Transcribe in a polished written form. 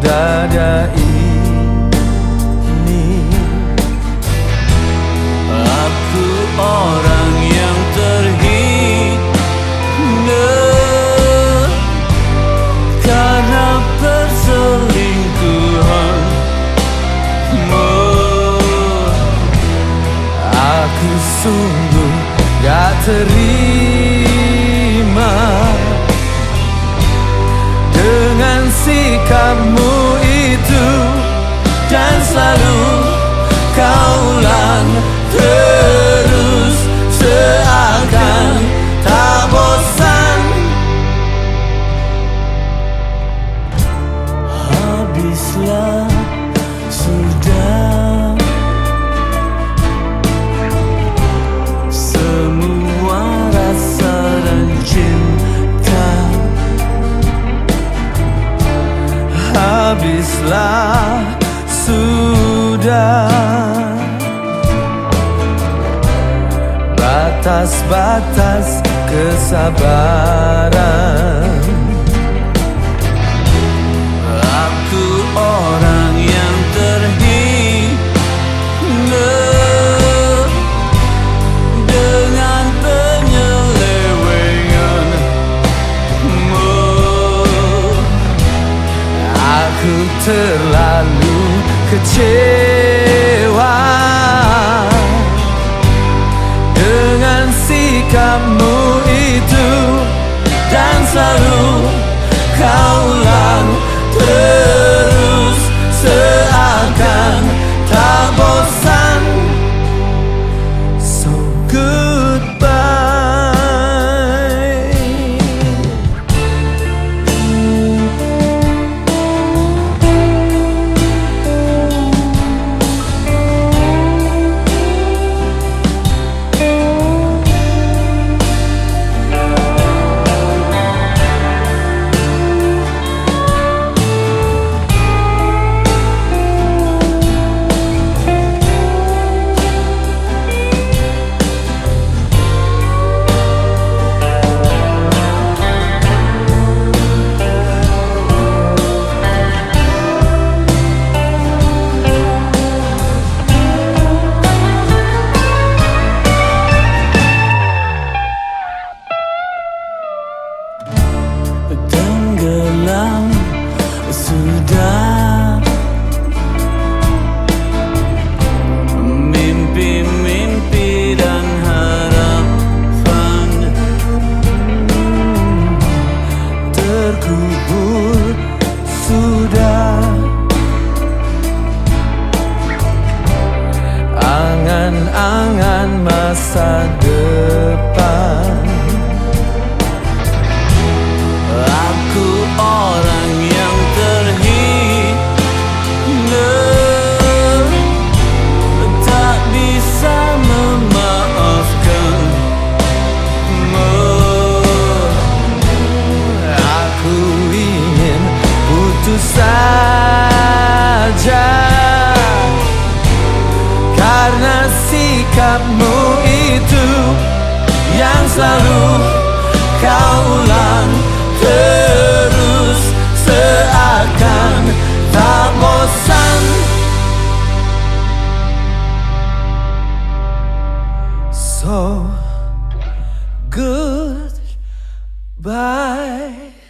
dada ini. Aku orang yang terhina karena perselingkuhanmu. Aku sungguh gak terima dengan sikapmu itu, dan selalu kau ulang terus seakan tak bosan. Habislah sudah semua rasa dan cinta. Habislah sudah batas-batas kesabaran. Aku orang yang terhina dengan penyelewenganmu. Aku terlalu kecewa dengan sikapmu itu, dan selalu kau ulang terus seakan tak bosan. So goodbye. Tenggelam sudah mimpi-mimpi dan harapan, terkubur sudah angan-angan masa depan. Aku orang yang terhina, tak bisa memaafkanmu. Aku ingin putus saja karena sikapmu itu yang selalu kau ulang terus seakan tak bosan. So goodbye.